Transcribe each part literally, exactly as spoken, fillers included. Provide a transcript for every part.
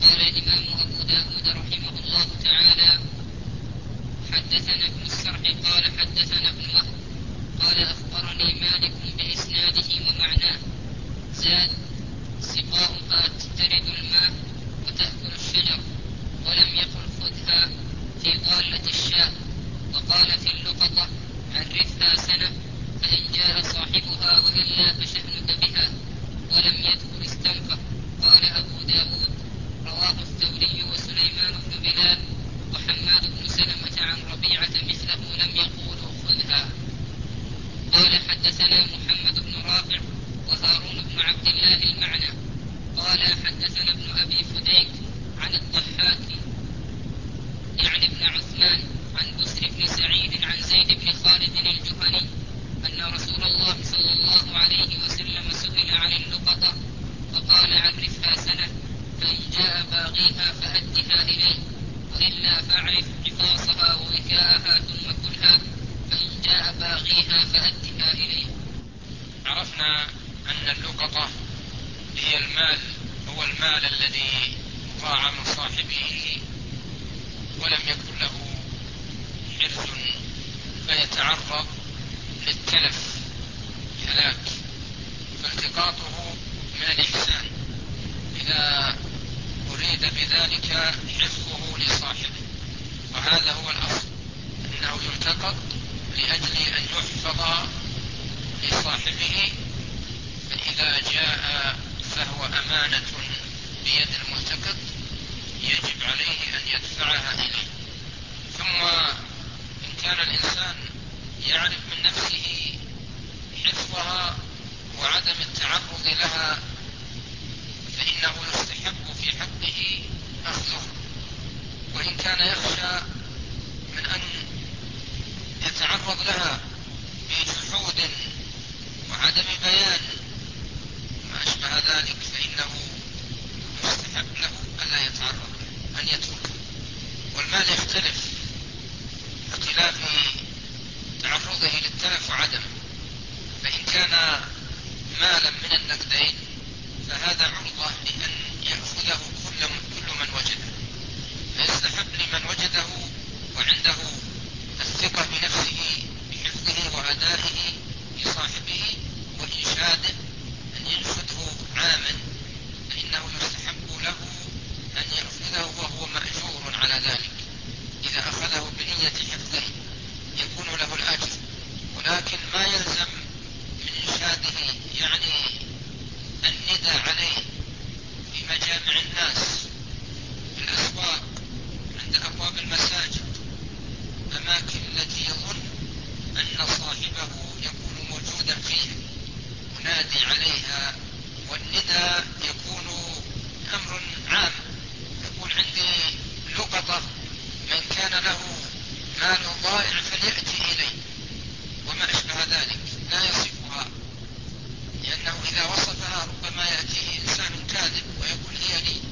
قال الإمام أبو داود رحمه الله تعالى: حدثنا ابن السرح قال حدثنا ابن وهب قال أخبرني مالك بإسناده ومعناه زاد: سقاؤها تسترد الماء وتأكل الشجر، ولم يقل خذها في ضالة الشاة. وقال في اللقطة: عرفها سنة فإن جاء صاحبها وإلا فشأنك بها، ولم يذكر استنفه. قال أبو داود: رواه الثوري وسليمان بن بلال وحماد بن سلمة عن ربيعة مثله لم يقولوا خذها. قال حدثنا محمد بن رافع وهارون بن عبد الله المعنى. قال حدثنا ابن أبي فديك عن الضحاك يعني ابن عثمان عن بسر بن سعيد عن زيد بن خالد الجهني أن رسول الله صلى الله عليه وسلم سئل عن اللقطة فقال: عرفها سنة فإن جاء باغيها فأدها إليه، وإلا فاعرف حفاظها ووكاءها ثم كلها، فإن جاء باغيها فأدها إليه. عرفنا أن اللقطة هي المال، هو المال الذي ضاع من صاحبه ولم يكن له حرز فيتعرض للتلف هلاك، فالتقاطه من الإحسان إذا أريد بذلك حفظه لصاحبه. وهذا هو الأصل، أنه يلتقط لأجل أن يحفظ لصاحبه، فإذا جاء فهو أمانة بيد الملتقط يجب عليه أن يدفعها إليه. ثم إن كان الإنسان يعرف من نفسه حفظها وعدم التعرض لها فإنه يستحب في حقه أخذه، وإن كان يخشى من أن يتعرض لها بجحود وعدم بيان ما أشبه ذلك فإنه يستحب له ألا يتعرض له، أن يتركه. والمال يختلف اختلاف تعرضه للتلف وعدمه، فإن كان مالا من النقدين فهذا عرضة لأن يأخذه كل من وجده، فيستحب لمن وجده وعنده الثقة بنفسه بحفظه وأدائه لصاحبه وإنشاده أن ينشده عاما، فإنه يستحب له أن يأخذه وهو مأجور على ذلك. إذا أخذه بنية حفظه يكون له الأجر، ولكن ما يلزم من إنشاده يعني الندى عليه في مجامع الناس، في الأسواق، عند أبواب المساجد، أماكن التي يظن أن صاحبه يكون موجودا فيها، ينادي عليها. والندى يكون أمر عام، يقول: عندي لقطة من كان له مال ضائع فليأتي إليه وما أشبه ذلك، لا يصفها، لأنه إذا وصفها ربما يأتيه إنسان كاذب ويقول هي لي،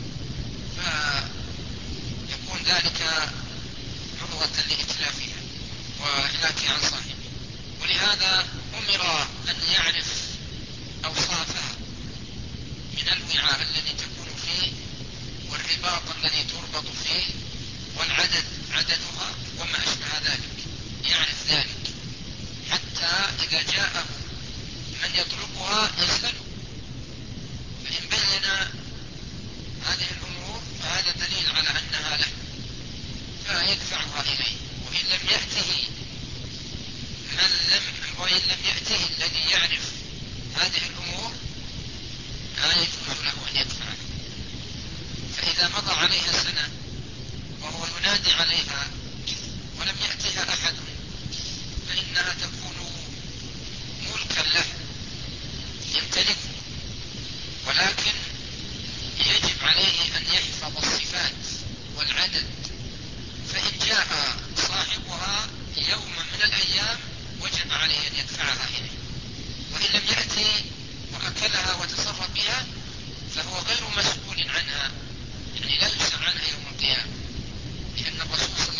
فيكون ذلك عرضة لإتلافها وإهلاكها عن صاحبه. ولهذا أمر أن يعرف أوصافها من الوعاء الذي تكون فيه، والرباط الذي تربط فيه، والعدد عددها وما أشبه ذلك، يعرف ذلك حتى إذا جاءه من يطلبها يسأله، فإن بين هذه الأمور فهذا دليل على أنها له فيدفعها إليه. وإن لم يأته من لم وإن لم يأته الذي يعرف هذه الأمور لا يجوز له أن يدفعها. فإذا مضى عليها سنة وهو ينادي عليها ولم يأتها أحد فإنها تكون ملكا له يمتلكه، ولكن يجب عليه أن يحفظ الصفات والعدد، فإن جاء صاحبها يوم من الأيام وجب عليه أن يدفعها إليه، وإن لم يأتي وأكلها وتصرف بها فهو غير مسؤول عنها، يعني لا يسأل عنها يوم القيامة، لأن الرسول صلى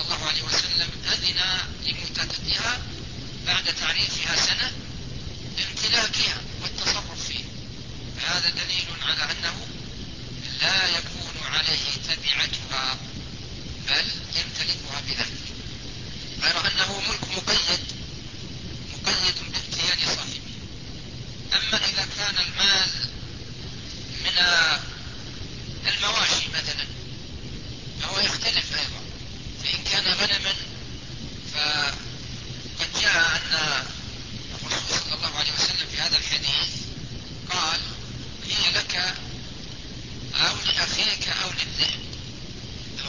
منعتها، بل يمتلكها بذلك، غير أنه ملك مقيد مقيد بامتياز صاحبه. أما إذا كان المال من المواشي مثلا فهو يختلف أيضا. فإن كان غنما فقد جاء أن الرسول صلى الله عليه وسلم في هذا الحديث قال: هي لك أو لأخيك أو للذئب،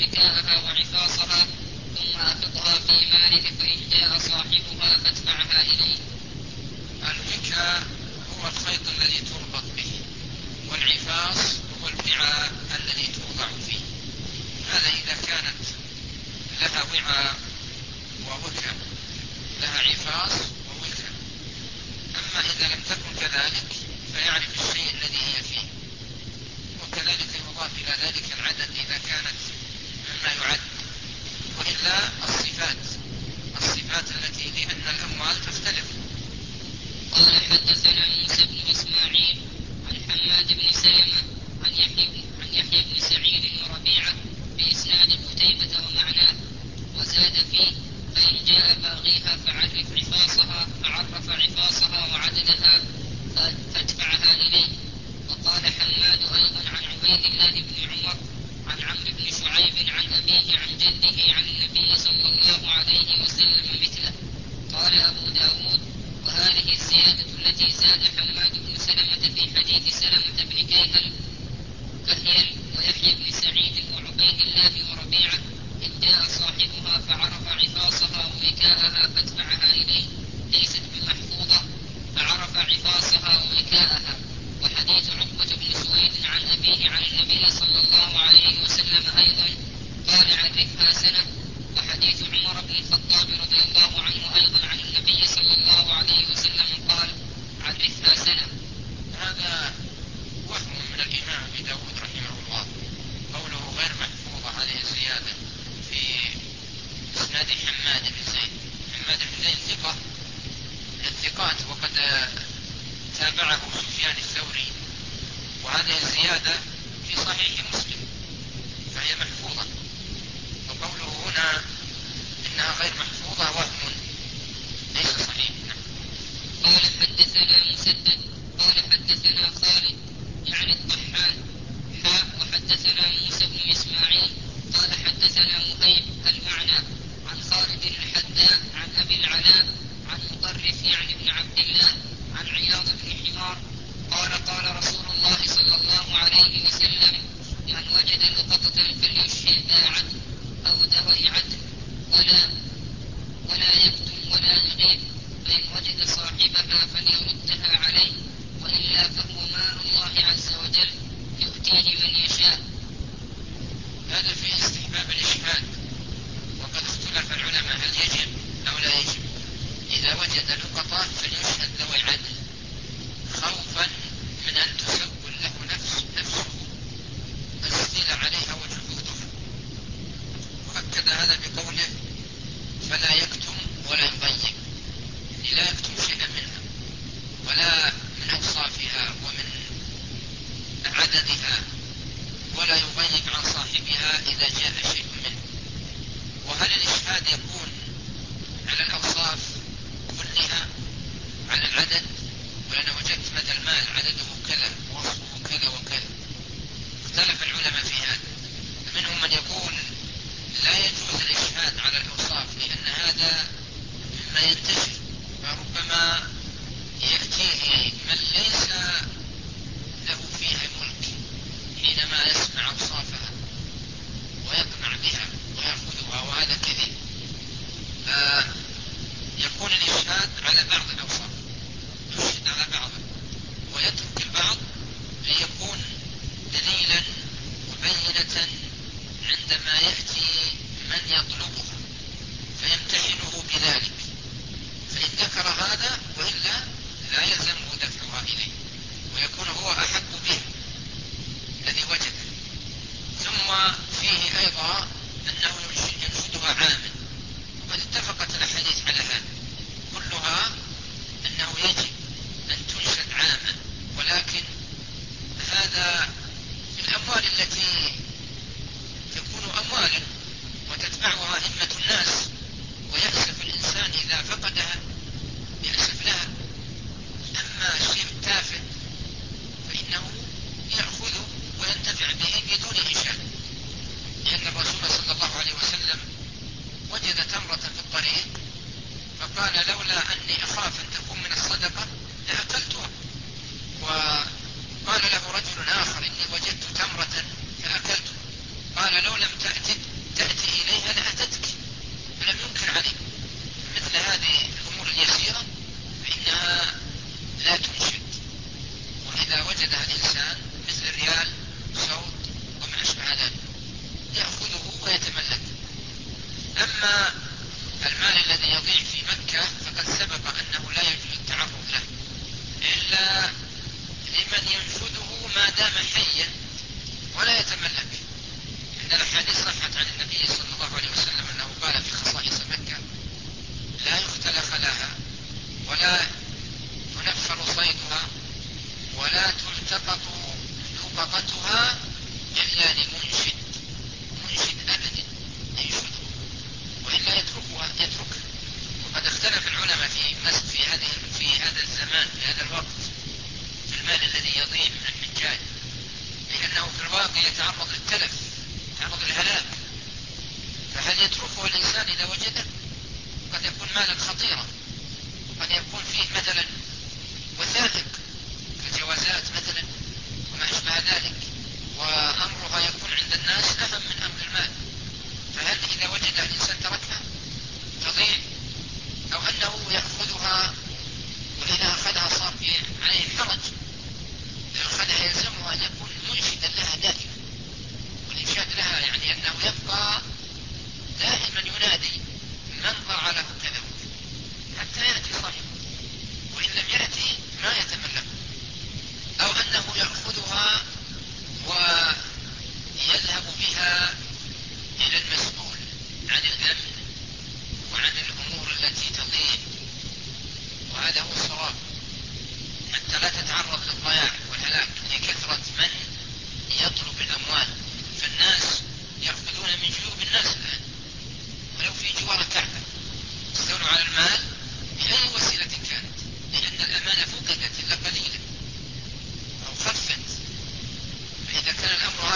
ووكاءها وعفاصها، ثم أفقها في مالك، فإن جاء صاحبها فادفعها إليه. الوكاء هو الخيط الذي تربط به، والعفاص هو الوعاء الذي توضع فيه. هذا إذا كانت لها وعاء ووكاء، لها عفاص ووكاء. أما إذا لم تكن كذلك فيعرف الشيء الذي هي فيه، وكذلك يضاف إلى ذلك العدد إذا كانت مما يعد، وإلا الصفات الصفات التي لأن الأموال تختلف. قال حدثنا موسى بن إسماعيل عن حماد بن سلمة عن يحيى عن يحيى بن سعيد وربيعة بإسناد قتيبة ومعناه، وزاد فيه: فإن جاء باغيها فعرف عفاصها، فعرف عفاصها وعددها فادفعها إليه. وقال حماد أيضا عن عبيد الله بن عمر عن عمرو بن شعيب عن أبيه عن جده عن النبي صلى الله عليه وسلم مثله. قال أبو داود: وهذه الزيادة التي زاد حماد بن سلمة في حديث سلمة بن كيهل كهيل ويحيى بن سعيد وعبيد الله وربيعة: إن جاء صاحبها فعرف عفاصها ووكاءها فادفعها إليه، ليست بمحفوظة، فعرف عفاصها ووكاءها. وحديث عقبة بن سويد عن أبيه عن النبي صلى الله عليه وسلم أيضا قال: عرفها سنة. وحديث عمر بن الخطاب رضي الله عنه أيضا عن النبي صلى الله عليه وسلم قال: عرفها سنة. هذا وهم من الإمام أبي داود رحمه الله، قوله غير محفوظة، هذه الزيادة في إسناد حماد بن زيد. حماد بن زيد ثقة من الثقات، وقد تابعه سفيان الثوري، وهذه الزيادة في صحيح مسلم فهي محفوظة. وقوله هنا إنها غير محفوظة وهم ليس صحيح. قال حدثنا مسدد قال حدثنا خالد يعني الطحان حاء وحدثنا موسى بن إسماعيل قال حدثنا مهيب المعنى عن خالد الحداء عن أبي العلاء عن مطرف يعني بن عبد الله عن عياض بن حمار قال: قال رسول الله صلى الله عليه وسلم: من وجد لقطة فليشهد ذا عدل أو ذوي عدل، ولا ولا يكتم ولا يغيب، فإن وجد صاحبها فليردها عليه، وإلا فهو مال الله عز وجل يؤتيه من يشاء. هذا في استحباب الإشهاد، وقد اختلف العلماء هل يجب أو لا يجب. إذا وجد لقطة فليشهد ذوي عدل، خوفا من أن تسول له نفس نفسه الاستيلاء عليها وجحودها. وأكد هذا بقوله: فلا يكتم ولا يضيق، لا يكتم شيئا منها ولا من أوصافها ومن عددها، ولا يضيق عن صاحبها إذا جاء شيء منه. وهل الإشهاد يكون على الأوصاف كلها، على العدد؟ ولأن وجدت مدى المال عدده كذا ووصفه كذا وكذا. اختلف العلماء في هذا، منهم من يقول لا يجوز الإشهاد على الأوصاف، لأن هذا مما ينتشر، فربما يأتيه من ليس له فيها ملك حينما يسمع أوصافها ويقنع بها ويأخذها، وهذا كذب. يكون الإشهاد على بعض الأوصاف، يشهد على بعض ويترك البعض ليكون دليلا وبينة عندما يأتي من يطلبها فيمتحنه بذلك، فإن ذكر هذا وإلا لا يلزمه دفعها إليه، ويكون هو أحق به الذي وجده. ثم فيه أيضا أنه ينشدها عاما، وقد اتفقت الأحاديث على هذا كلها، أنه يجب أن تنشد عاما، ولكن هذا في الأموال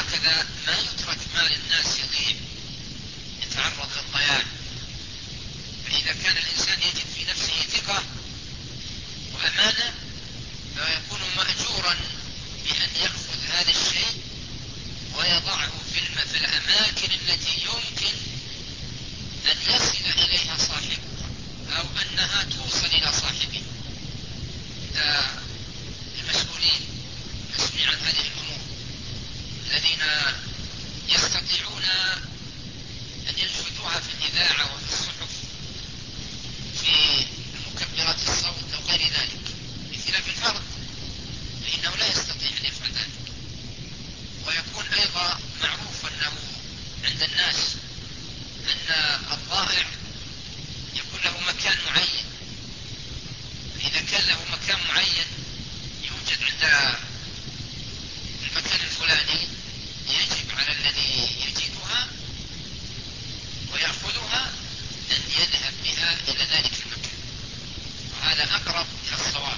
وهكذا ما يترك مال الناس يضيع يتعرض للضياع. فإذا كان الإنسان يجد في نفسه ثقة وأمانة فيكون مأجورا بأن يأخذ هذا الشيء ويضعه في الأماكن التي يمكن أن يصل إليها صاحبها أو أنها توصل إلى صاحبه. المسؤولين المسؤولين عن هذه الأمور الذين يستطيعون أن ينشدوها في الإذاعة وفي الصحف في مكبرات الصوت أو غير ذلك، بخلاف الفرد فإنه لا يستطيع أن يفعل ذلك. ويكون أيضا معروف أنه عند الناس أن الضائع يكون له مكان معين، فإذا كان له مكان معين يوجد عند المكان الفلاني يجب على الذي يجدها ويأخذها أن يذهب بها إلى ذلك المكان، وهذا أقرب إلى الصواب.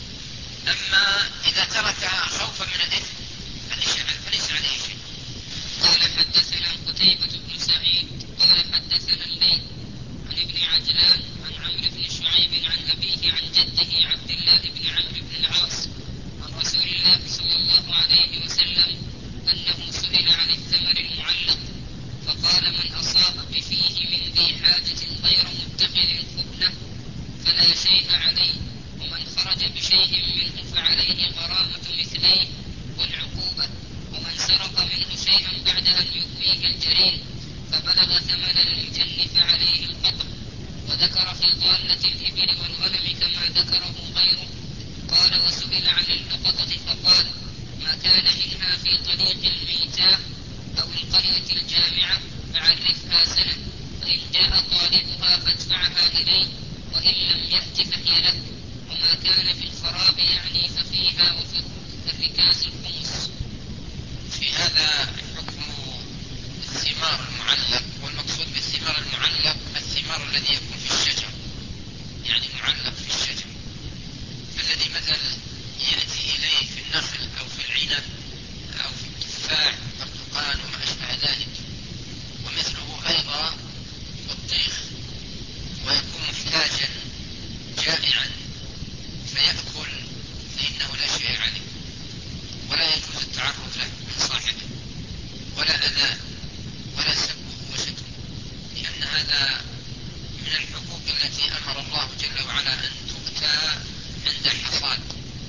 أما إذا تركها خوفا من الإثم فليس عليه شيء. قال حدثنا قتيبة بن سعيد قال حدثنا الليث عن ابن عجلان عن عمرو بن شعيب عن أبيه عن جده عبد الله بن عمرو بن العاص عن رسول الله صلى الله عليه وسلم أنه سئل عن الثمر المعلق فقال من أصاب بفيه من ذي حاجة غير متخذ خبنة فلا شيء عليه، ومن خرج بشيء منه فعليه غرامة مثليه والعقوبة، ومن سرق منه شيئا بعد أن يؤويه الجرير فبلغ ثمن المجن فعليه القطع. وذكر في ضالة الإبل والغنم كما ذكره غيره. قال وسئل عن اللقطة فقال ما كان منها في طريق الميتاء أو القرية الجامعة فعرفها سنة، فإن جاء طالبها فادفعها إليه وإن لم يأت فهي له، وما كان في الخراب يعني ففيها وفي الركاز الخمس. في هذا حكم الثمار المعلق، والمقصود بالثمار المعلق الثمار الذي يكون في الشجر، يعني معلق في الشجر، فالذي مثلا يأتي إليه في النخل أو في العنب أو في التفاح والبرتقال وما أشبه ذلك، ومثله أيضا البطيخ، ويكون محتاجا جائعا فيأكل فإنه لا شيء عليه ولا يجوز التعرض له من صاحبه ولا أذاه ولا سبه وشتمه، لأن هذا من الحقوق التي أمر الله جل وعلا أن تؤتى عند الحصاد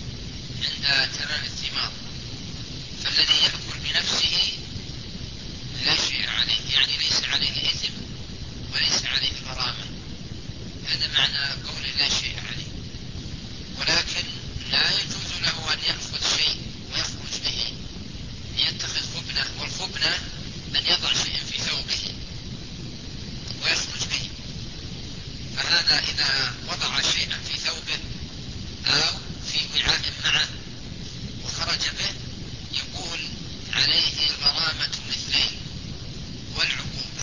عند تمام الثمار. فالذي يأكل بنفسه لا شيء عليه، يعني ليس عليه إثم وليس عليه غرامة. هذا معنى قول لا شيء عليه. ولكن لا يجوز له أن يأخذ شيء ويخرج به يتخذ خبنة، والخبنة أن يضع شيء في ثوبه ويخرج به. فهذا إذا وضع شيئا في ثوبه أو في وعاء معه وخرج به يقول عليه غرامة مثلين والعقوبة،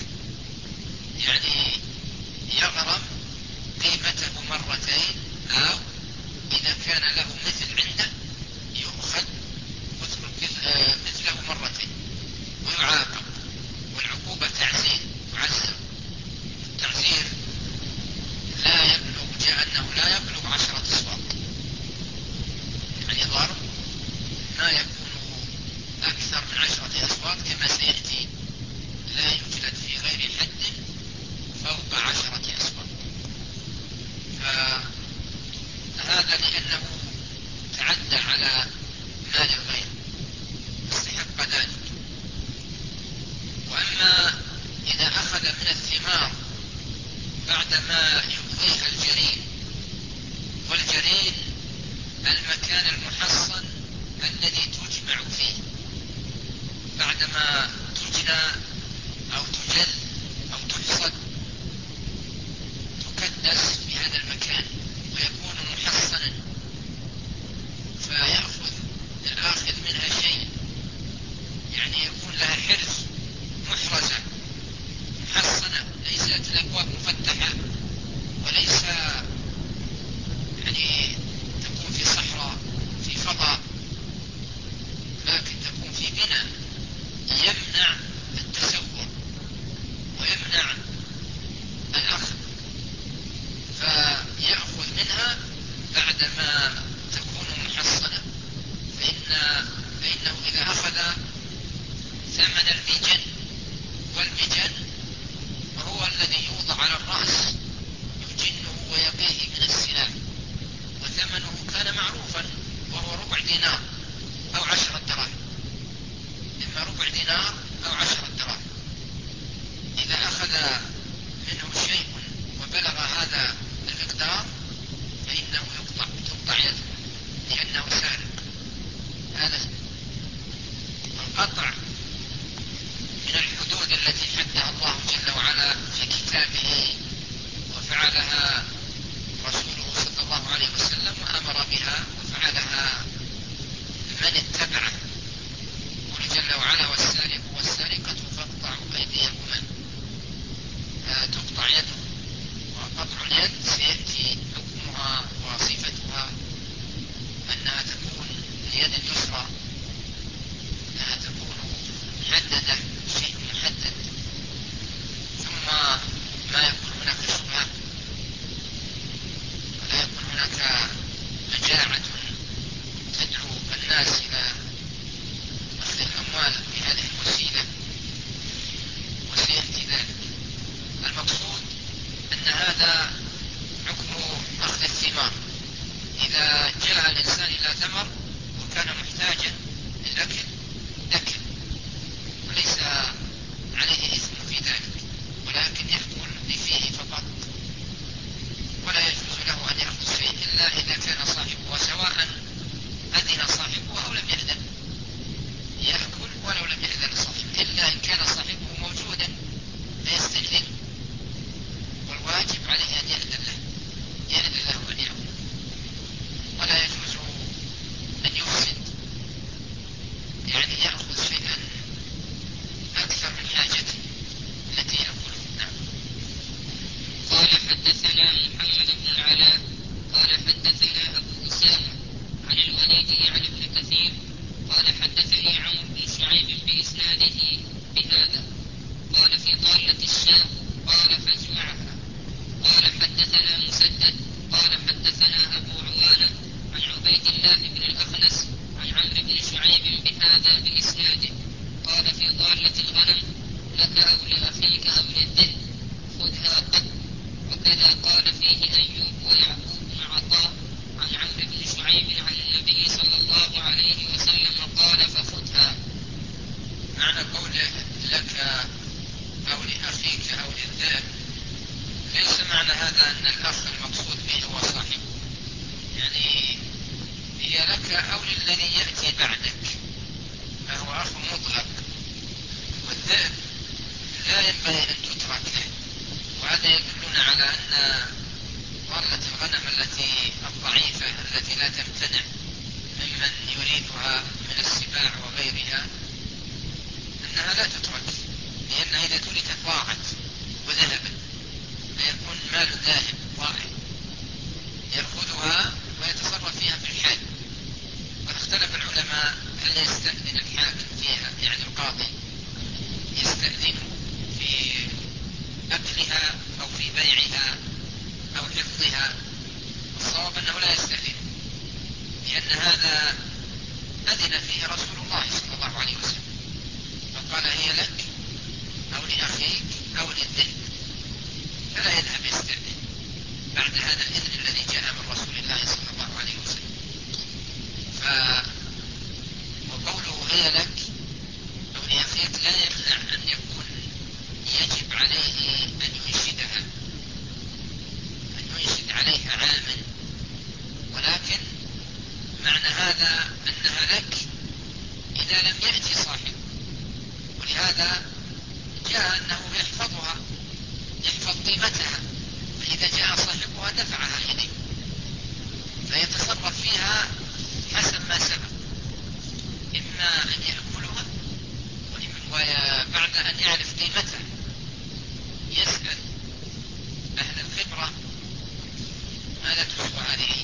يعني يغرم قيمته مرتين، أو إذا كان له مثل عنده يؤخذ مثله مرتين ويعاقب. والعقوبة تعزير معزر. التعزير لا يبلغ جاء أنه لا يبلغ عشرة أصوات، يعني ضرب ما يكون أكثر من عشرة أصوات كما سيأتي، لا يوجد في غير حد فوق عشرة أصوات. فهذا لأنه تعدى على مال الغير استحق ذلك. وأما إذا أخذ من الثمار بعدما يؤذيها الجرين، والجرين المكان المحصن الذي تجمع فيه بعدما تجنى أو تجل أو تحصد، تكدس في هذا المكان ويكون محصنا، فيأخذ الآخذ منها شيء، يعني يكون لها حرز محرزة محصنة، ليست الأبواب مفتحة وليس يعني تكون في صحراء في فضاء، لكن تكون في بناء ثمن المجن، والمجن وهو الذي يوضع على الرأس يجنه ويقيه من السلاح، وثمنه كان معروفا وهو ربع دينار أو عشرة دراهم، إما ربع دينار أو عشرة دراهم. إذا أخذ منه شيء وبلغ هذا المقدار فإنه يقطع تقطع يده لأنه سارق. هذا القطع من الحدود التي حدها الله جل وعلا في كتابه، وفعلها رسوله صلى الله عليه وسلم وأمر بها، وفعلها من اتبعه. قال جل وعلا: والسارق والسارقة فاقطعوا أيديهما. تقطع يده، وقطع اليد سيأتي حكمها وصفتها أنها تكون اليد اليسرى، أنها تكون محددة، شيء محدد، ثم ما يكون هناك شبهة ولا يكون هناك مجاعة تدعو الناس إلى أخذ الأموال بهذه الوسيلة، وسيأتي ذلك. المقصود أن هذا حكم أخذ الثمار. إذا جاء الإنسان إلى ثمر وكان محتاجا للأكل أكل، وليس عليه إثم في ذلك، ولكن يأكل فيه فقط، ولا يجوز له أن يأخذ شيء إلا إذا كان صاحبه، سواء أذن صاحبه أو لم يأذن، يأكل ولو لم يأذن صاحبه، إلا إن كان صاحبه موجودا فيستأذن، والواجب عليه أن يأذن له يأذن له أن يأكل، ولا يجوز أن يفسد، يعني يأخذ شيئا أكثر من حاجته التي يأكله. نعم. قال حدثنا محمد بن العلاء قال حدثنا أبو أسامة عن الوليد يعني بن كثير قال حدثني عمرو بن شعيب بإسناده بهذا، قال في ضالة الشاة قال فاجمعها. قال حدثنا مسدد قال حدثنا أبو عوانة عن عبيد الله بن الأخنس عن عمرو بن شعيب بهذا بإسناده، قال في ضالة الغنم لك أو لأخيك أو للذئب خذها قد. وكذا قال فيه أيوب ويعقوب بن عطاء عن عمرو بن شعيب عن النبي صلى الله عليه وسلم قال فخذها. معنى قوله لك أو لأخيك أو للذئب ليس معنى هذا أن الأخ المقصود به هو صاحبه، يعني هي لك أو للذي يأتي بعدك، فهو أخ مطلق. والذئب لا ينبغي أن تترك له، وهذا يدلنا على أن ضالة الغنم التي الضعيفة التي لا تمتنع ممن يريدها من السباع وغيرها أنها لا تترك، لأنها إذا تركت ضاعت وذهبت فيكون مال ذاهب ضائع، يأخذها ويتصرف فيها في الحال. قد اختلف العلماء هل يستأذن الحاكم فيها، يعني القاضي يستأذن في أكلها أو في بيعها أو حفظها. الصواب أنه لا يستأذن، لأن هذا أذن فيه رسول الله صلى الله عليه وسلم، فقال هي لك أو لأخيك أو للذئب، فلا يذهب يستأذن بعد هذا الإذن الذي جاء من رسول الله صلى الله عليه وسلم. ف... وقوله هي لك أو لأخيك لا يمنع أن يكون يجب عليه أن ينشدها، أن ينشد عليها عاما، ولكن معنى هذا أنها لك إذا لم يأتي صاحب، ولهذا جاء أنه يحفظها، يحفظ قيمتها، فإذا جاء صاحبها دفعها إليه فيتصرف فيها حسب ما سبق، إما أن يأكلها وبعد أن يعرف قيمتها يسأل أهل الخبرة ماذا تسوى هذه،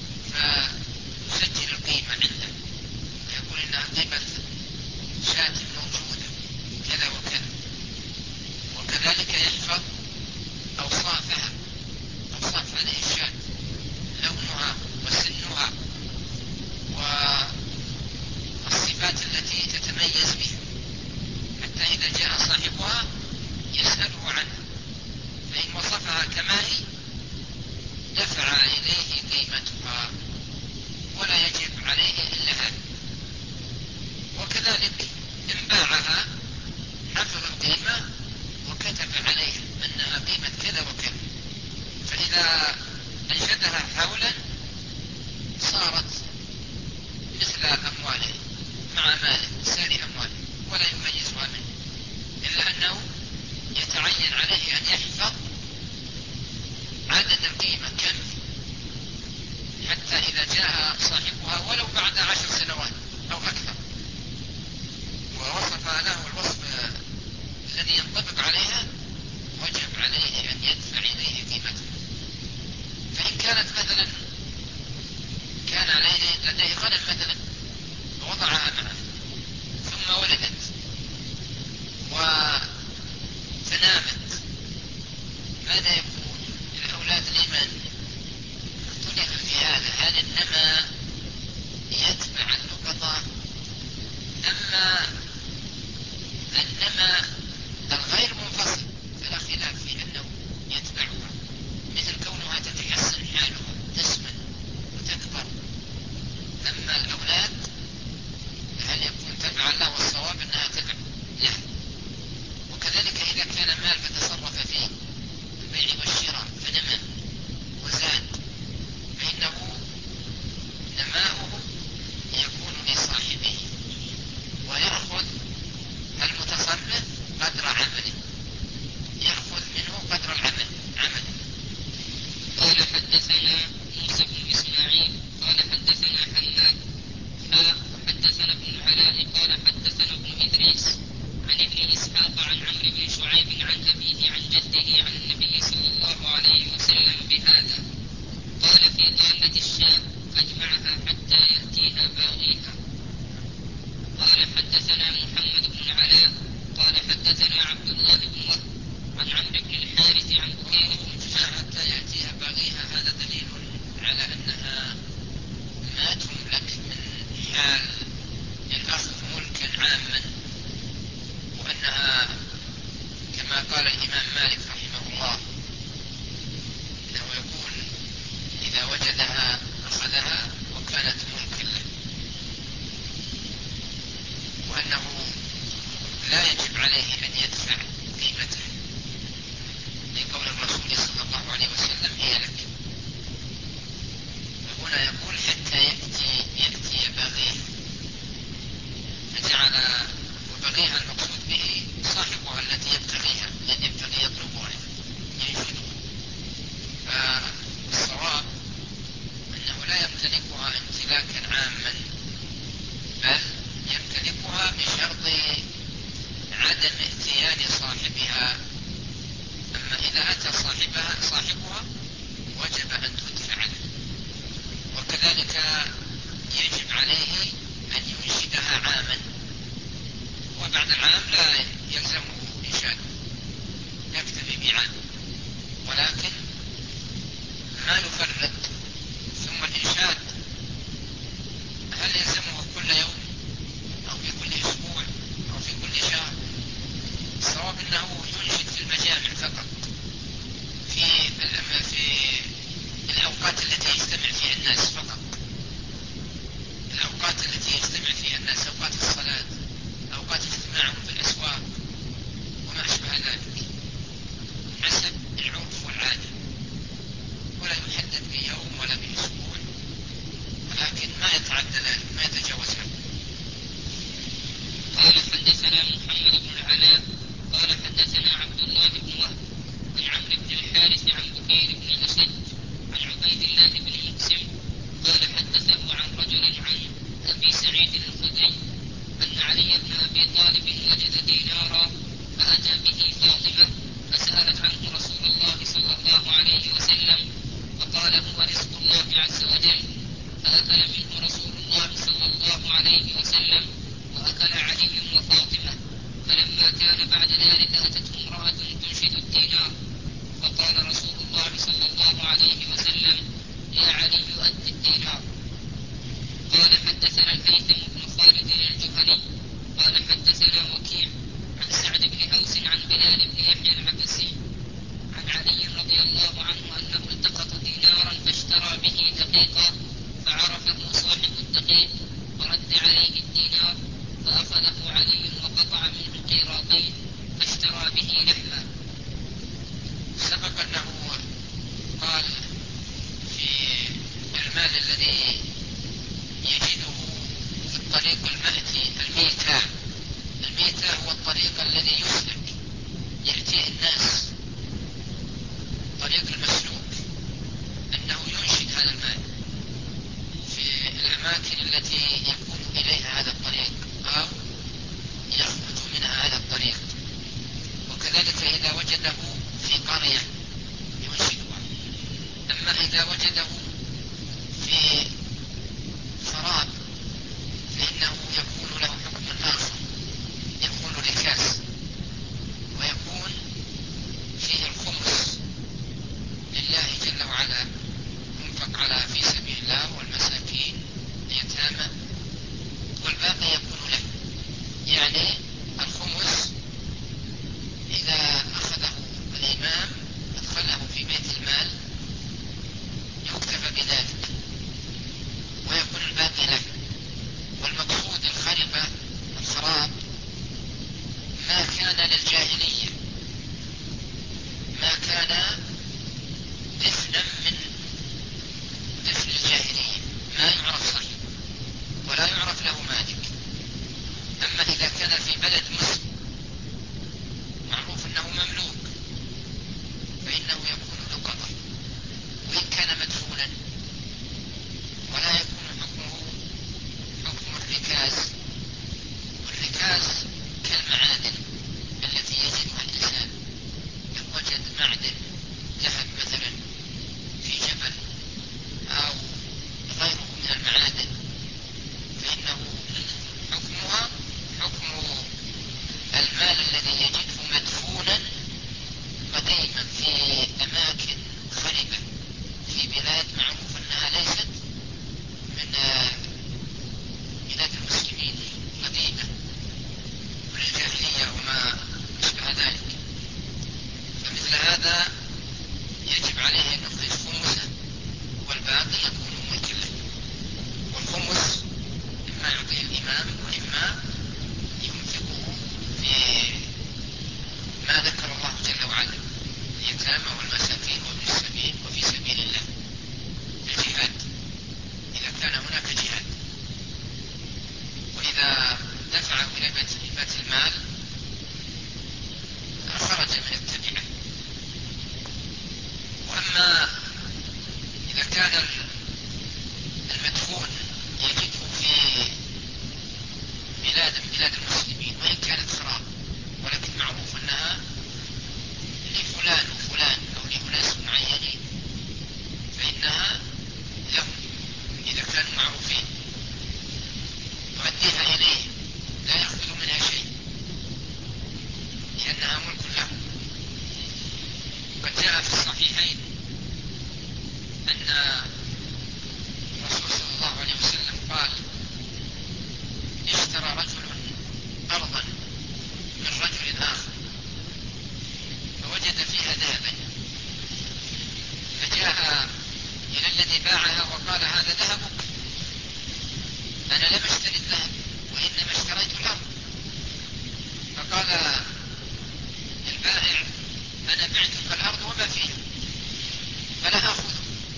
فيسجل القيمة عنده ويقول إنها قيمة شاة موجودة كذا وكذا، وكذلك يحفظ أوصافها، أوصاف هذه الشاة، لونها وسنها والصفات التي تتميز بها، إذا جاء صاحبها يسأله عنها، فإن وصفها كما هي دفع إليه قيمتها ولا يجب عليه إلا هذا. وكذلك إن باعها حفظ القيمة وكتب عليها أنها قيمة كذا وكذا، فإذا أنشدها حولا صارت مثل أمواله مع ماله سائر أمواله ولا يميزها منه، إلا أنه يتعين عليه أن يحفظ عدد القيمة كم، حتى إذا جاء صاحبها ولو بعد عشر سنوات أو أكثر ووصف له الوصف الذي ينطبق عليها وجب عليه أن يدفع إليه قيمته. فإن كانت مثلا كان عليه لديه غنم مثلا ووضعها معه ثم ولدت وتنامت، ماذا يكون الأولاد لمن؟ اختلف في هذا، هل النمى يتبع اللقطة أما النمى الغير منفصل فلا خلاف في أنه يتبعها، مثل كونها تتحسن حالها تسمن وتكبر. أما الأولاد هل يكون تبعا له؟ والصواب أنها تبع له. وكذلك إذا كان مال فتصرف فيه البيع والشراء فنمى وزاد فإنه نماؤه يكون لصاحبه ويأخذ المتصرف قدر عمله، يأخذ منه قدر العمل عمل. قال حدثنا موسى بن إسماعيل قال حدثنا حماد حاء حدثنا ابن العلاء قال حدثنا ابن إدريس عن ابن إسحاق عن عمرو بن شعيب عن أبيه عن جده عن النبي صلى الله عليه وسلم بهذا. قال في ضالة الشاة فاجمعها حتى يأتيها باغيها. قال حدثنا محمد بن العلاء قال حدثنا عبد الله بن وهب عن عمرو بن الحارث عن بكير بن حتى يأتيها باغيها، هذا دليل على أنها ما تملك من حال الأخذ ملكا عاما، وأنها كما قال الإمام مالك رحمه الله إنه يقول إذا وجدها أخذها وكانت ملكا له، وأنه لا يجب عليه أن يدفع قيمته لقول الرسول صلى الله عليه وسلم هي لك. وهنا يقول حتى يأتي يأتي باغيها، فجعل وبغيها المقصود به صاحبها التي يبتغيها الذي يبتغي يطلبها ينشدها. فالصواب أنه لا يمتلكها امتلاكا عاما، بل يمتلكها بشرط عدم ائتيان صاحبها. أما إذا أتى صاحبها صاحبها وجب أن تدفع له. وكذلك يجب عليه أن ينشدها عاما، وبعد العام لا يلزمه إنشاد، يكتفي بعام، ولكن ما يفرط. ثم الإنشاد هل يلزمه كل يوم أو في كل أسبوع أو في كل شهر؟ الصواب أنه ينشد في المجامع فقط، في في الأوقات التي يجتمع فيها الناس فقط، الأوقات التي يجتمع فيها الناس، أوقات الصلاة، أوقات اجتماعهم في الأسواق وما أشبه ذلك، حسب العرف والعادة، ولا يحدد بيوم ولا بأسبوع، ولكن ما يتعدى ذلك، ما يتجاوز عنه. قال حدثنا محمد بن العلاء قال حدثنا عبد الله بن وهب عن عمرو بن الحارث عن بكير بن الأشج عن عبيد الله بن مقسم قال حدثه عن رجل عن أبي سعيد الخدري أن علي بن أبي طالب وجد دينارا فأتى به فاطمة فسألت عنه رسول الله صلى الله عليه وسلم فقال هو رزق الله عز وجل، فأكل منه رسول الله صلى الله عليه وسلم وأكل علي وفاطمة. فلما كان بعد ذلك أتته امرأة تنشد الدينار فقال رسول الله صلى الله عليه وسلم يا علي أد الدينار. قال حدثنا الهيثم بن خالد الجهني قال حدثنا وكيع عن سعد به لحما. سبق أنه قال في المال الذي يجده في الطريق المأتي الميتة. الميتة هو الطريق الذي يسلك يأتيه الناس، طريق المسلوك، أنه ينشد هذا المال في الأماكن التي يكون إليها هذا الطريق أو يخرج منها هذا الطريق. وكذلك إذا وجده في قرية ينشدها. أما إذا وجده في سراب فإنه يكون له حكم آخر، يكون ركاز، ويكون فيه الخمس لله جل وعلا ينفق على في سبيل الله والمساكين اليتامى، والباقي يكون له. يعني الخمس إذا أخذه الإمام أدخله في بيت المال يكتفى بذلك ويكون الباقي له. والمقصود الخربة الخراب ما كان للجاهلية، ما كان دفنا من دفن الجاهلية، ما يعرف صحيح ولا يعرف له مالك. أما إذا كان في بلد مسلم معروف أنه مملوك فإنه يكون له قطع، وإن كان مدفونا، ولا يكون حكمه حكم الركاز. والركاز كالمعادن التي يجدها الإنسان. لو وجد معدن ذهب مثلا في جبل أو غيره من المعادن فإنه حكمها حكم المال الذي يجده مدفونا قديما في أماكن خربة في بلاد معروف أنها ليست من بلاد المسلمين قديمة من الجاهلية وما أشبه ذلك. فمثل هذا يجب عليه أن يخرج خمسه والباقي يكون ملكا له. والخمس إما يعطيه الإمام وإما ينفقه في ما ذكر الله جل وعلا، اليتامى والمساكين وابن السبيل وفي سبيل الله، الجهاد إذا كان هناك جهاد. وإذا دفعه إلى بيت المال خرج من التبعة. وأما إذا كان المدفون يجده في بلاد من بلاد المسلمين وإن كانت خراب ولكن معروف أنها لفلان وفلان أو لأناس معينين فإنها لهم إذا كانوا معروفين، يؤديها إليه لا يأخذ منها شيء لأنها ملك له. وجاء في الصحيحين أن الرسول صلى الله عليه وسلم قال: اشترى رجل أرضا من رجل آخر فوجد فيها ذهبا، فجاء إلى الذي باعها وقال: هذا ذهبك؟ أنا لم اشتري الذهب وإنما اشتريت الأرض. فقال البائع: أنا بعتك الأرض وما فيها فلا أخذ.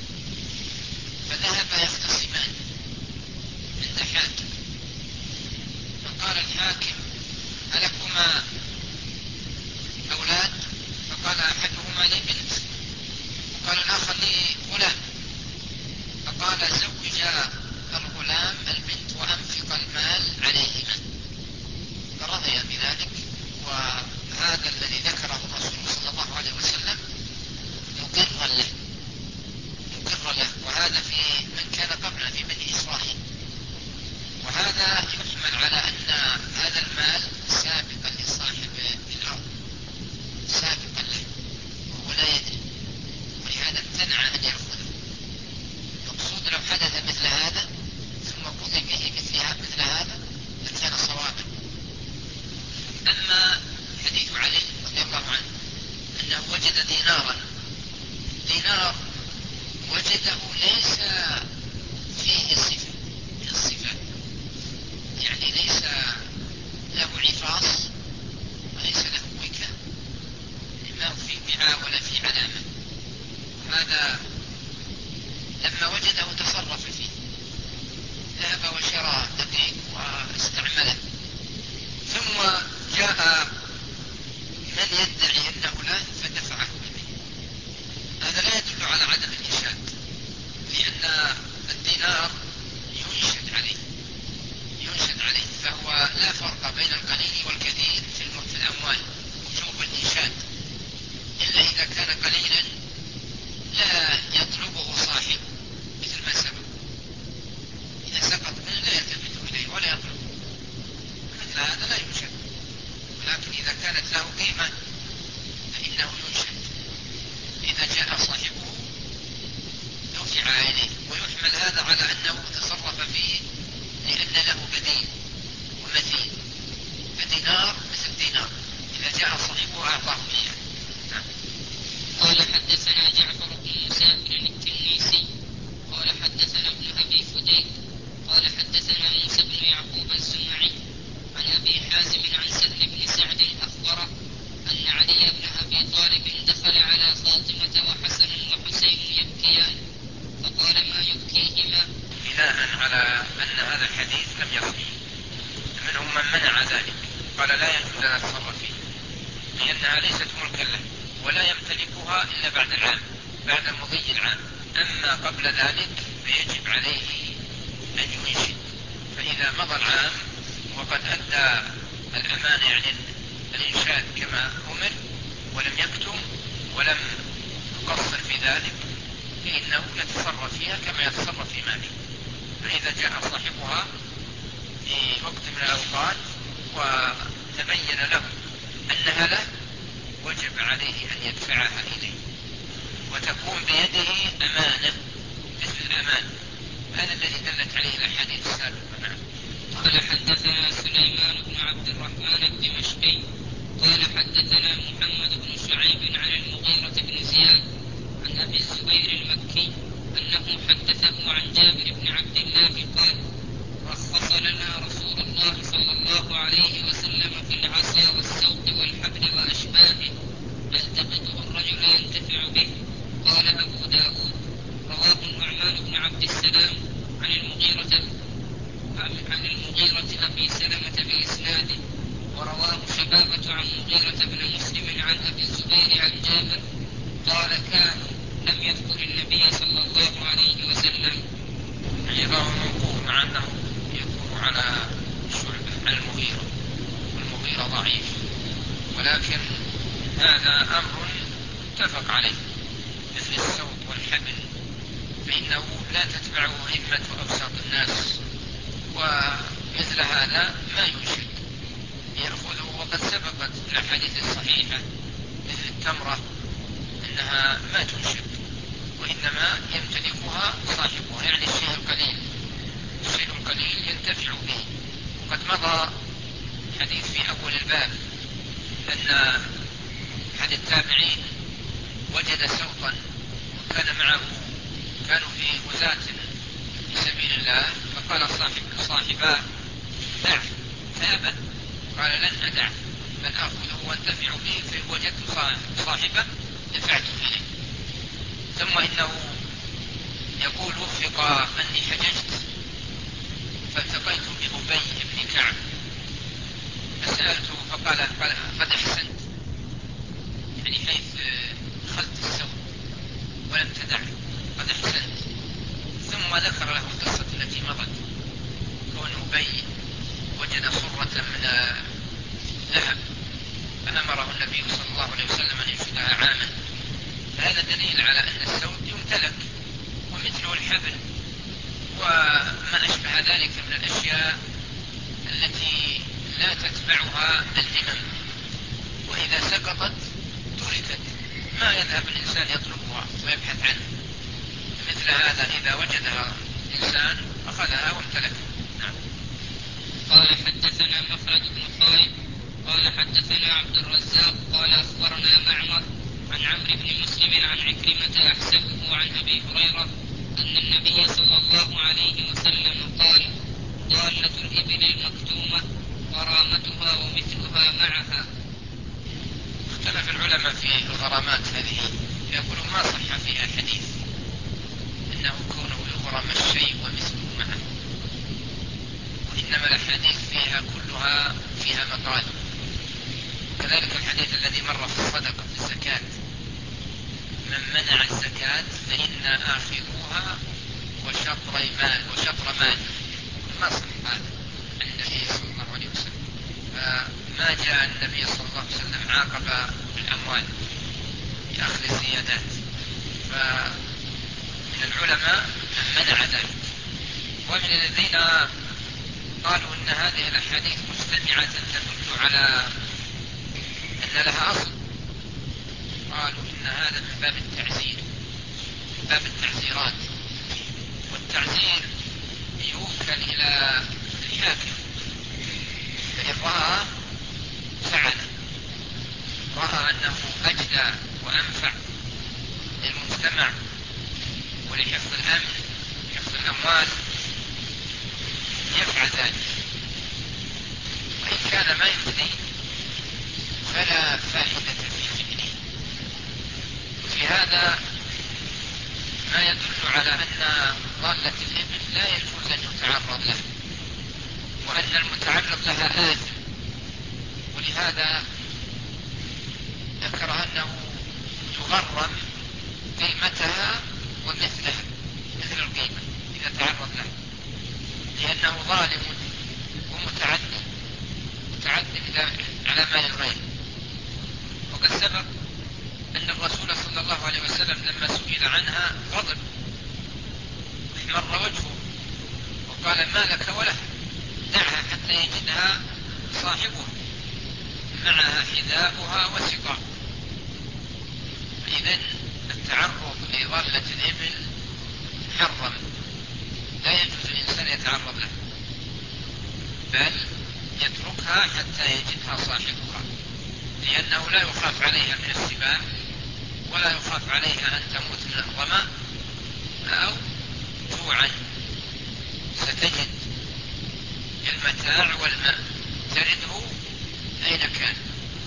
فذهب يختصمان عند حاكم، فقال الحاكم: ألكما أولاد؟ فقال أحدهما لي بنت وقال الآخر لي غلام. فقال: زوج الغلام البنت وأنفق المال عليهما. فرضي بذلك. وهذا الذي ذكره الرسول صلى الله عليه وسلم مقرا له مقرا له وهذا في من كان قبلنا في بني إسرائيل. وهذا يحمل على أن هذا المال سابقا لصاحب الأرض، سابقا له وهو لا يدري، ولهذا امتنع أن يأخذه. مقصود لو حدث مثل هذا ثم قضي به مثل هذا لكان صوابا. أما حديث علي رضي الله عنه أنه وجد دينارا، دينار وجده ليس فيه صفة من الصفات، يعني ليس له عفاص وليس له وكاء، ليست له قيمة فإنه ينشد. إذا جاء صاحبه دفع إليه، ويحمل هذا على أنه تصرف فيه لأن له بديل ومثيل، فدينار مثل دينار، إذا جاء صاحبه أعطاه إياه. نعم. قال حدثنا جعفر بن مسافر التنيسي قال حدثنا ابن أبي فديك قال حدثنا موسى بن يعقوب الزمعي عن أبي حازم عن سهل بن سعد أخبره أن علي بن أبي طالب دخل على فاطمة وحسن وحسين يبكيان فقال ما يبكيهما. بناء على أن هذا الحديث لم يصح، منهم من منع ذلك، قال لا يجوز أن يتصرف فيه لأنها ليست ملكا له ولا يمتلكها إلا بعد العام، بعد مضي العام. أما قبل ذلك فيجب عليه أن ينشد، فإذا مضى العام وقد أدى الأمانة يعني الإنشاد كما أمر ولم يكتم ولم يقصر في ذلك فإنه يتصرف فيها كما يتصرف في ماله. فإذا جاء صاحبها في وقت من الأوقات وتبين له أنها له وجب عليه أن يدفعها إليه، وتكون بيده أمانة مثل الأمانة. هذا الذي دلت عليه الأحاديث السابقة. نعم. قال حدثنا سليمان بن عبد الرحمن الدمشقي قال حدثنا محمد بن شعيب عن المغيرة بن زياد عن أبي الزبير المكي أنه حدثه عن جابر بن عبد الله قال رخص لنا رسول الله صلى الله عليه وسلم في العصا والسوق والحبل وأشباهه يلتقطه الرجل ينتفع به. قال أبو داود رواه النعمان بن عبد السلام عن المغيرة عن المغيرة أبي سلمة بإسناده، ورواه شبابة عن مغيرة بن مسلم عن أبي الزبير عن جابر قال كانوا لم يذكر النبي صلى الله عليه وسلم. عبارة موقوف مع أنه يكون على شعبة عن المغيرة، والمغيرة ضعيف، ولكن هذا أمر متفق عليه مثل السوق والحبل، فإنه لا تتبعه همة أبسط الناس، ومثل هذا ما ينشد يأخذه. وقد سبقت الأحاديث الصحيحة مثل التمرة أنها ما تنشد وإنما يمتلكها صاحبها، يعني الشيء القليل، الشيء القليل ينتفع به. وقد مضى حديث في أول الباب أن أحد التابعين وجد سوطا وكان معه، كانوا في غزاة في سبيل الله، فقال صاحب صاحباه دع، فأبى، قال لن أدع بل أخذه وانتفع به، فإن وجدت صاحبه دفعت إليه. ثم إنه يقول وفق أني حججت فالتقيت بأبي بن كعب فسألته فقال قد أحسنت، يعني حيث أخذت السوق ولم تدع قد أحسنت. ثم ذكر له القصة التي مضت، كون أبي وجد صرة من ذهب فأمره النبي صلى الله عليه وسلم أن ينشدها عاما. فهذا دليل على أن السوق يمتلك، ومثله الحبل وما أشبه ذلك من الأشياء التي لا تتبعها الهمم، وإذا سقطت تركت، ما يذهب الإنسان يطلبها ويبحث عنها. مثل هذا إذا وجدها إنسان أخذها وامتلكها. نعم. قال حدثنا مخلد بن خالد قال حدثنا عبد الرزاق قال أخبرنا معمر عن عمرو بن مسلم عن عكرمة أحسبه عن أبي هريرة أن النبي صلى الله عليه وسلم قال ضالة الإبل المكتومة غرامتها ومثلها معها. اختلف العلماء في الغرامات هذه، يقولون ما صح فيها حديث إنه كونه يغرم الشيء ومثله معه، وإنما الأحاديث فيها كلها فيها مقال. كذلك الحديث الذي مر في الصدقة في الزكاة، من منع الزكاة فإن آخذوها وشطر مال وشطر مال، ما صح هذا عن النبي صلى الله عليه وسلم. فما جاء النبي صلى الله عليه وسلم عاقب الأموال بأخذ الزيادات، فمن العلماء من منع ذلك. ومن الذين قالوا إن هذه الأحاديث مجتمعة تدل على باب التعزير، باب التعزيرات. والتعزير يوكل إلى الحاكم، فإن رأى فعله، رأى أنه أجدى وأنفع للمجتمع ولحفظ الأمن حفظ الأموال يفعل ذلك. وإن كان ما يفضي فلا فائدة في فعله. وفي هذا ما يدل على أن ضالة الإبل لا يجوز أن يتعرض له، وأن المتعرض لها آثم. ولهذا ذكر أنه يغرم قيمتها ومثلها، مثل القيمة إذا تعرض له، لأنه ظالم ومتعدي متعدي على مال الغير. وقد سبق أن الرسول صلى الله عليه وسلم لما سئل عنها غضب احمر وجهه وقال: ما لك ولها، دعها حتى يجدها صاحبها، معها حذاؤها وسقاء. إذن التعرض لضالة الإبل محرم، لا يجوز الإنسان يتعرض له، بل يتركها حتى يجدها صاحبها، لأنه لا يخاف عليها من السباع، ولا يخاف عليها أن تموت من الظمأ أو جوعا. ستجد المتاع والماء ترده أين كان،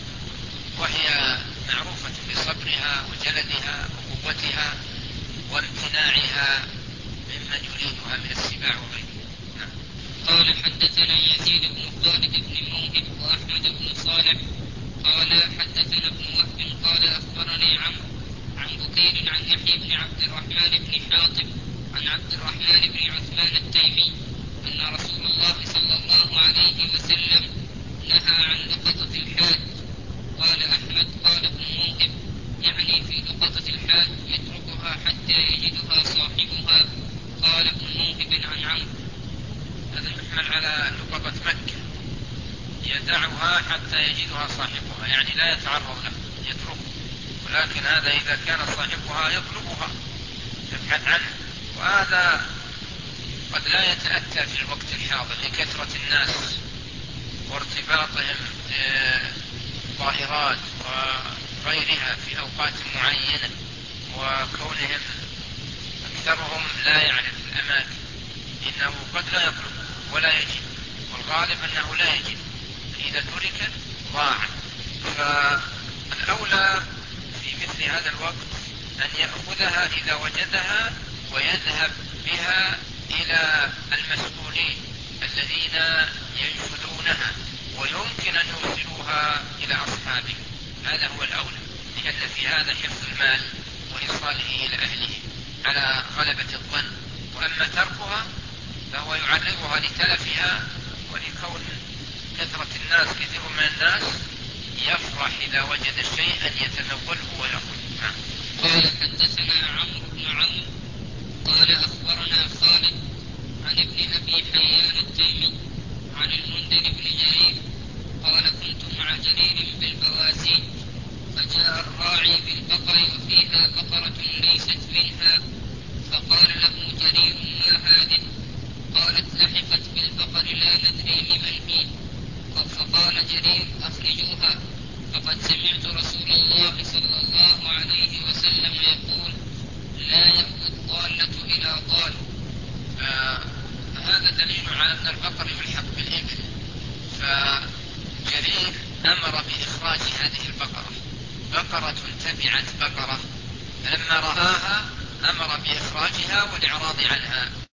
وهي معروفة بصبرها وجلدها وقوتها وامتناعها ممن يريدها من السباع وغيره. نعم. قال: حدثنا يزيد بن خالد بن موهب وأحمد بن صالح قال: حدثنا ابن وهب قال: أخبرني عمرو عن بكير عن يحيى بن عبد الرحمن بن حاطب عن عبد الرحمن بن عثمان التيمي أن رسول الله صلى الله عليه وسلم نهى عن لقطة الحاج. قال أحمد: قال ابن موهب: يعني في لقطة الحاج يتركها حتى يجدها صاحبها. قال ابن موهب عن عمرو: هذا يحمل على لقطة مكة، يدعها حتى يجدها صاحبها، يعني لا يتعرض له، يتركه. ولكن هذا إذا كان صاحبها يطلبها يبحث عنه، وهذا قد لا يتأتى في الوقت الحاضر لكثرة الناس وارتباطهم بالطائرات وغيرها في أوقات معينة، وكونهم أكثرهم لا يعرف الأماكن، إنه قد لا يطلب ولا يجد، والغالب أنه لا يجد، إذا تركت ضاعت. فالأولى في مثل هذا الوقت أن يأخذها إذا وجدها ويذهب بها إلى المسؤولين الذين ينشدونها، ويمكن أن يرسلوها إلى أصحابه. هذا هو الأولى، لأن في هذا حفظ المال وإيصاله إلى أهله على غلبة الظن. وأما تركها فهو يعرضها لتلفها، ولكون كثرة الناس كثير من الناس يفرح إذا وجد الشيء أن يتنوله ويأخذ. قال: حدثنا عمرو بن عمرو قال: أخبرنا خالد عن ابن أبي حيان التيمي عن المنذر بن جرير قال: كنت مع جرير بالبواسيج، فجاء الراعي بالبقر وفيها بقرة ليست منها، فقال له جرير: ما هذه؟ قالت: لحقت بالبقر لا ندري لمن هي. فقال جرير: أخرجوها، فقد سمعت رسول الله صلى الله عليه وسلم يقول: لا يأوي الضالة إلى ضال. آه هذا دليل على أن البقر يلحق بالإبل، فجرير أمر بإخراج هذه البقرة، بقرة تبعت بقرة، فلما رآها أمر بإخراجها والإعراض عنها.